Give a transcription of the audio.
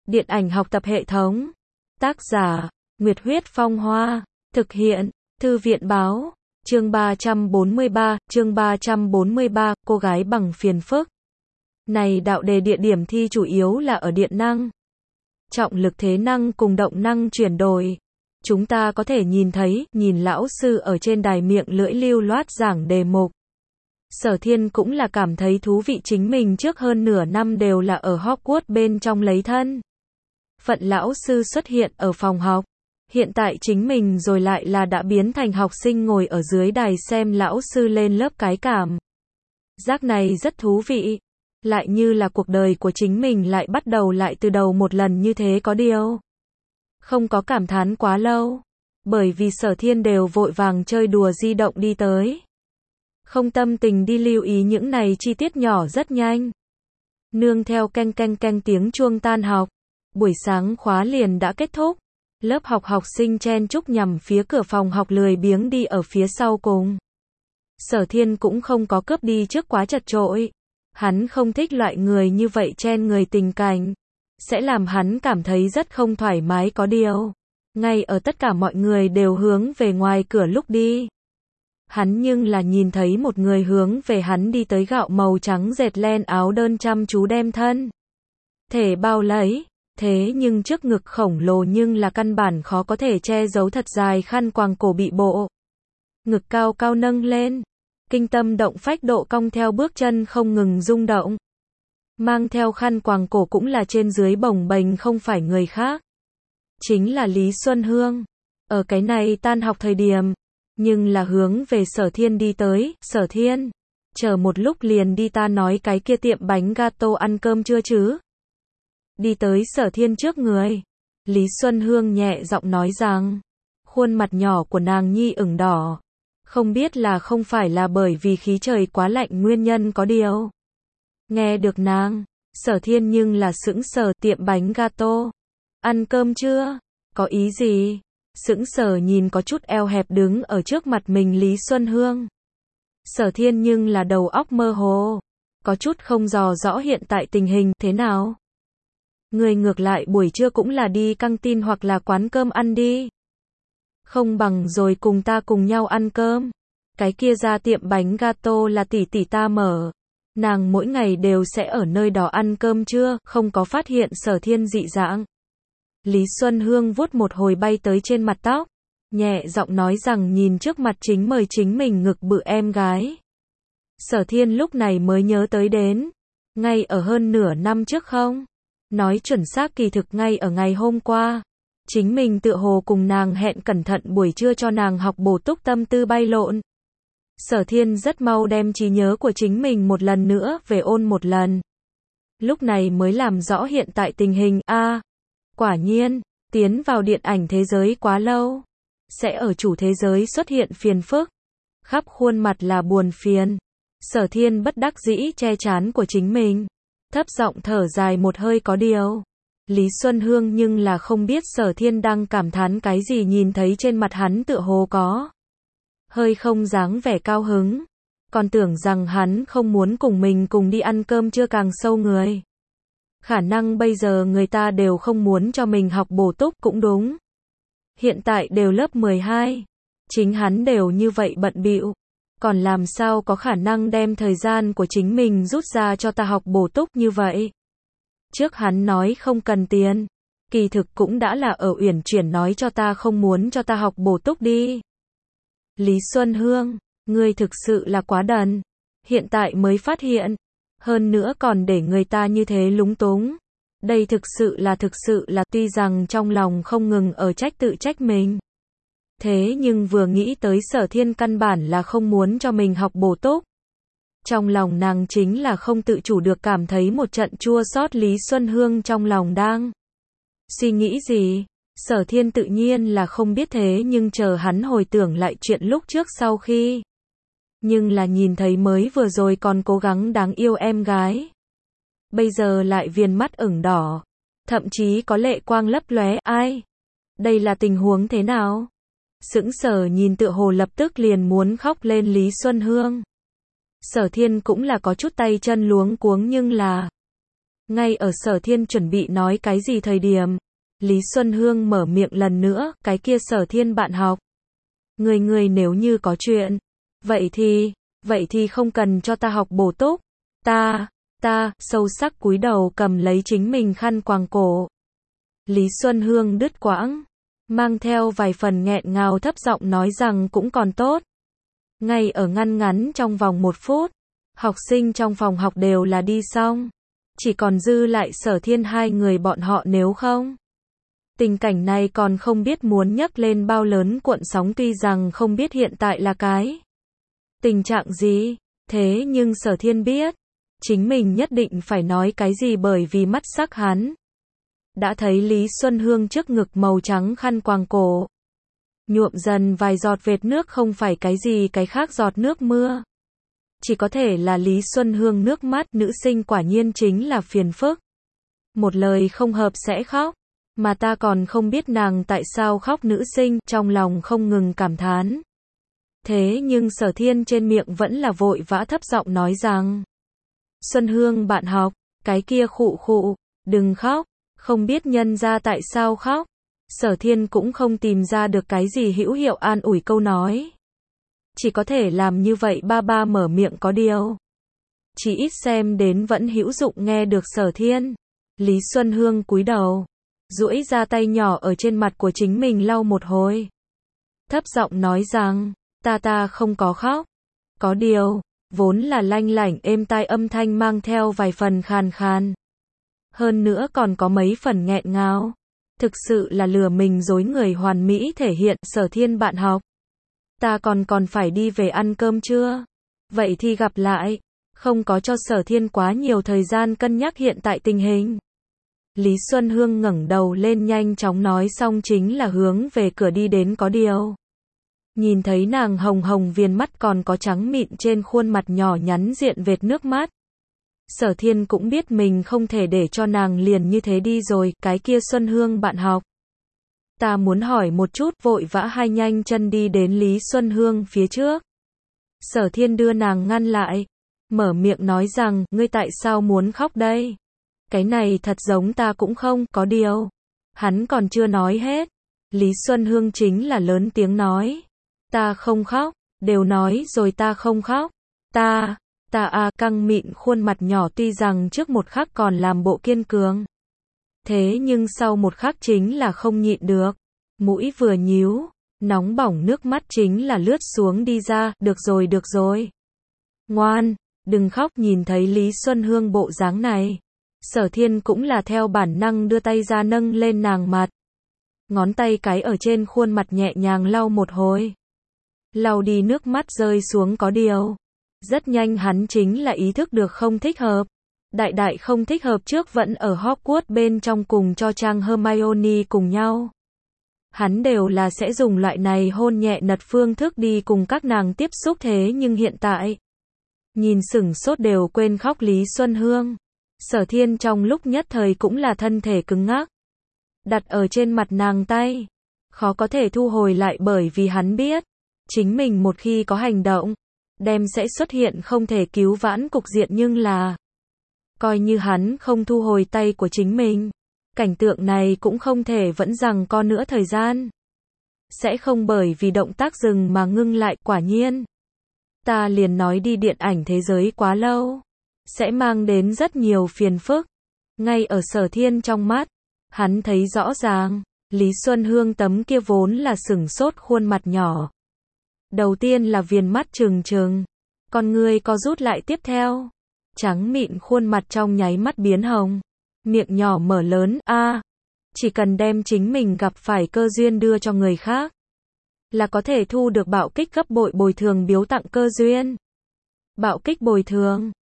Điện ảnh học tập hệ thống. Tác giả, Nguyệt Huyết Phong Hoa. Thực hiện, Thư viện Báo. Chương 343, cô gái bằng phiền phức. Này đạo đề địa điểm thi chủ yếu là ở điện năng, trọng lực thế năng cùng động năng chuyển đổi. Chúng ta có thể nhìn lão sư ở trên đài miệng lưỡi lưu loát giảng đề mục. Sở Thiên cũng là cảm thấy thú vị, chính mình trước hơn nửa năm đều là ở Hogwarts bên trong lấy thân phận lão sư xuất hiện ở phòng học. Hiện tại chính mình rồi lại là đã biến thành học sinh ngồi ở dưới đài xem lão sư lên lớp, cái cảm giác này rất thú vị. Lại như là cuộc đời của chính mình lại bắt đầu lại từ đầu một lần như thế, có điều không có cảm thán quá lâu, bởi vì Sở Thiên đều vội vàng chơi đùa di động đi tới, không tâm tình đi lưu ý những này chi tiết nhỏ. Rất nhanh, nương theo canh canh canh tiếng chuông tan học, buổi sáng khóa liền đã kết thúc. Lớp học sinh chen chúc nhằm phía cửa phòng học, lười biếng đi ở phía sau cùng. Sở Thiên cũng không có cướp đi trước quá chật chội. Hắn không thích loại người như vậy chen người, tình cảnh sẽ làm hắn cảm thấy rất không thoải mái. Có điều, ngay ở tất cả mọi người đều hướng về ngoài cửa lúc đi, hắn nhưng là nhìn thấy một người hướng về hắn đi tới, gạo màu trắng dệt len áo đơn chăm chú đem thân thể bao lấy. Thế nhưng trước ngực khổng lồ nhưng là căn bản khó có thể che giấu, thật dài khăn quàng cổ bị bộ ngực cao cao nâng lên, kinh tâm động phách độ cong theo bước chân không ngừng rung động. Mang theo khăn quàng cổ cũng là trên dưới bồng bềnh, không phải người khác, chính là Lý Xuân Hương. Ở cái này tan học thời điểm, nhưng là hướng về Sở Thiên đi tới. Sở Thiên, chờ một lúc liền đi, ta nói cái kia tiệm bánh gato ăn cơm chưa chứ? Đi tới Sở Thiên trước người, Lý Xuân Hương nhẹ giọng nói rằng, khuôn mặt nhỏ của nàng nhi ửng đỏ. Không biết là không phải là bởi vì khí trời quá lạnh nguyên nhân, có điều nghe được nàng, Sở Thiên nhưng là sững sờ. Tiệm bánh gato, ăn cơm chưa? Có ý gì? Sững sờ nhìn có chút eo hẹp đứng ở trước mặt mình Lý Xuân Hương. Sở Thiên nhưng là đầu óc mơ hồ, có chút không dò rõ hiện tại tình hình thế nào. Người ngược lại buổi trưa cũng là đi căng tin hoặc là quán cơm ăn đi. Không bằng rồi cùng ta cùng nhau ăn cơm. Cái kia ra tiệm bánh gato là tỷ tỷ ta mở. Nàng mỗi ngày đều sẽ ở nơi đó ăn cơm trưa, không có phát hiện Sở Thiên dị dạng. Lý Xuân Hương vuốt một hồi bay tới trên mặt tóc, nhẹ giọng nói rằng, nhìn trước mặt chính mời chính mình ngực bự em gái. Sở Thiên lúc này mới nhớ tới đến, ngay ở hơn nửa năm trước không? Nói chuẩn xác kỳ thực ngay ở ngày hôm qua, chính mình tựa hồ cùng nàng hẹn cẩn thận buổi trưa cho nàng học bổ túc, tâm tư bay lộn. Sở Thiên rất mau đem trí nhớ của chính mình một lần nữa về ôn một lần. Lúc này mới làm rõ hiện tại tình hình. Quả nhiên, tiến vào điện ảnh thế giới quá lâu, sẽ ở chủ thế giới xuất hiện phiền phức. Khắp khuôn mặt là buồn phiền. Sở Thiên bất đắc dĩ che trán của chính mình, thấp giọng thở dài một hơi. Có điều, Lý Xuân Hương nhưng là không biết Sở Thiên đang cảm thán cái gì, nhìn thấy trên mặt hắn tựa hồ có hơi không dáng vẻ cao hứng, còn tưởng rằng hắn không muốn cùng mình cùng đi ăn cơm trưa, càng sâu người. Khả năng bây giờ người ta đều không muốn cho mình học bổ túc cũng đúng. Hiện tại đều lớp 12, chính hắn đều như vậy bận bịu, còn làm sao có khả năng đem thời gian của chính mình rút ra cho ta học bổ túc như vậy. Trước hắn nói không cần tiền, kỳ thực cũng đã là ở uyển chuyển nói cho ta không muốn cho ta học bổ túc đi. Lý Xuân Hương, ngươi thực sự là quá đần, hiện tại mới phát hiện, hơn nữa còn để người ta như thế lúng túng. Đây thực sự là tuy rằng trong lòng không ngừng ở tự trách mình. Thế nhưng vừa nghĩ tới Sở Thiên căn bản là không muốn cho mình học bổ túc, trong lòng nàng chính là không tự chủ được cảm thấy một trận chua xót. Lý Xuân Hương trong lòng đang suy nghĩ gì, Sở Thiên tự nhiên là không biết, thế nhưng chờ hắn hồi tưởng lại chuyện lúc trước sau khi, nhưng là nhìn thấy mới vừa rồi còn cố gắng đáng yêu em gái, bây giờ lại viền mắt ửng đỏ, thậm chí có lệ quang lấp lóe. Ai? Đây là tình huống thế nào? Sững sờ nhìn tựa hồ lập tức liền muốn khóc lên Lý Xuân Hương. Sở Thiên cũng là có chút tay chân luống cuống, nhưng là Ngay ở Sở Thiên chuẩn bị nói cái gì thời điểm, Lý Xuân Hương mở miệng lần nữa, cái kia Sở Thiên bạn học. Người nếu như có chuyện, vậy thì không cần cho ta học bổ túc. Ta, sâu sắc cúi đầu cầm lấy chính mình khăn quàng cổ. Lý Xuân Hương đứt quãng, mang theo vài phần nghẹn ngào thấp giọng nói rằng cũng còn tốt. Ngay ở ngăn ngắn trong vòng 1 phút, học sinh trong phòng học đều là đi xong. Chỉ còn dư lại Sở Thiên hai người bọn họ, nếu không. Tình cảnh này còn không biết muốn nhấc lên bao lớn cuộn sóng, tuy rằng không biết hiện tại là cái tình trạng gì, thế nhưng Sở Thiên biết, chính mình nhất định phải nói cái gì, bởi vì mắt sắc hắn đã thấy Lý Xuân Hương trước ngực màu trắng khăn quàng cổ nhuộm dần vài giọt vệt nước, không phải cái gì cái khác giọt nước mưa. Chỉ có thể là Lý Xuân Hương nước mắt. Nữ sinh quả nhiên chính là phiền phức. Một lời không hợp sẽ khóc, mà ta còn không biết nàng tại sao khóc. Nữ sinh trong lòng không ngừng cảm thán. Thế nhưng Sở Thiên trên miệng vẫn là vội vã thấp giọng nói rằng: Xuân Hương bạn học, cái kia khụ, đừng khóc. Không biết nhân ra tại sao khóc. Sở Thiên cũng không tìm ra được cái gì hữu hiệu an ủi câu nói. Chỉ có thể làm như vậy, ba mở miệng có điều. Chỉ ít xem đến vẫn hữu dụng. Nghe được Sở Thiên, Lý Xuân Hương cúi đầu, duỗi ra tay nhỏ ở trên mặt của chính mình lau một hồi. Thấp giọng nói rằng, ta không có khóc. Có điều, vốn là lanh lảnh êm tai âm thanh mang theo vài phần khàn khàn. Hơn nữa còn có mấy phần nghẹn ngào. Thực sự là lừa mình dối người, hoàn mỹ thể hiện. Sở Thiên bạn học, ta còn phải đi về ăn cơm chưa? Vậy thì gặp lại. Không có cho Sở Thiên quá nhiều thời gian cân nhắc hiện tại tình hình. Lý Xuân Hương ngẩng đầu lên, nhanh chóng nói xong chính là hướng về cửa đi đến. Có điều, nhìn thấy nàng hồng hồng viền mắt còn có trắng mịn trên khuôn mặt nhỏ nhắn diện vệt nước mắt, Sở Thiên cũng biết mình không thể để cho nàng liền như thế đi rồi. Cái kia Xuân Hương bạn học, ta muốn hỏi một chút. Vội vã hai nhanh chân đi đến Lý Xuân Hương phía trước. Sở Thiên đưa nàng ngăn lại, mở miệng nói rằng, ngươi tại sao muốn khóc đây? Cái này thật giống ta cũng không. Có điều, hắn còn chưa nói hết, Lý Xuân Hương chính là lớn tiếng nói, ta không khóc, đều nói rồi ta không khóc. Ta căng mịn khuôn mặt nhỏ tuy rằng trước một khắc còn làm bộ kiên cường, thế nhưng sau một khắc chính là không nhịn được, mũi vừa nhíu, nóng bỏng nước mắt chính là lướt xuống đi ra. Được rồi. Ngoan, đừng khóc. Nhìn thấy Lý Xuân Hương bộ dáng này, Sở Thiên cũng là theo bản năng đưa tay ra nâng lên nàng mặt. Ngón tay cái ở trên khuôn mặt nhẹ nhàng lau một hồi. Lau đi nước mắt rơi xuống. Có điều, rất nhanh hắn chính là ý thức được không thích hợp. Đại không thích hợp. Trước vẫn ở Hogwarts bên trong cùng cho Trang Hermione cùng nhau, hắn đều là sẽ dùng loại này hôn nhẹ nật phương thức đi cùng các nàng tiếp xúc. Thế nhưng hiện tại, nhìn sửng sốt đều quên khóc Lý Xuân Hương, Sở Thiên trong lúc nhất thời cũng là thân thể cứng ngắc. Đặt ở trên mặt nàng tay, khó có thể thu hồi lại, bởi vì hắn biết, chính mình một khi có hành động, đem sẽ xuất hiện không thể cứu vãn cục diện. Nhưng là, coi như hắn không thu hồi tay của chính mình, cảnh tượng này cũng không thể vẫn giằng co nữa. Thời gian sẽ không bởi vì động tác dừng mà ngưng lại. Quả nhiên, ta liền nói đi, điện ảnh thế giới quá lâu, sẽ mang đến rất nhiều phiền phức. Ngay ở Sở Thiên trong mắt, hắn thấy rõ ràng, Lý Xuân Hương tấm kia vốn là sửng sốt khuôn mặt nhỏ. Đầu tiên là viền mắt trừng trừng, con ngươi co rút lại, tiếp theo, trắng mịn khuôn mặt trong nháy mắt biến hồng, miệng nhỏ mở lớn. Chỉ cần đem chính mình gặp phải cơ duyên đưa cho người khác, là có thể thu được bạo kích gấp bội bồi thường biếu tặng cơ duyên. Bạo kích bồi thường,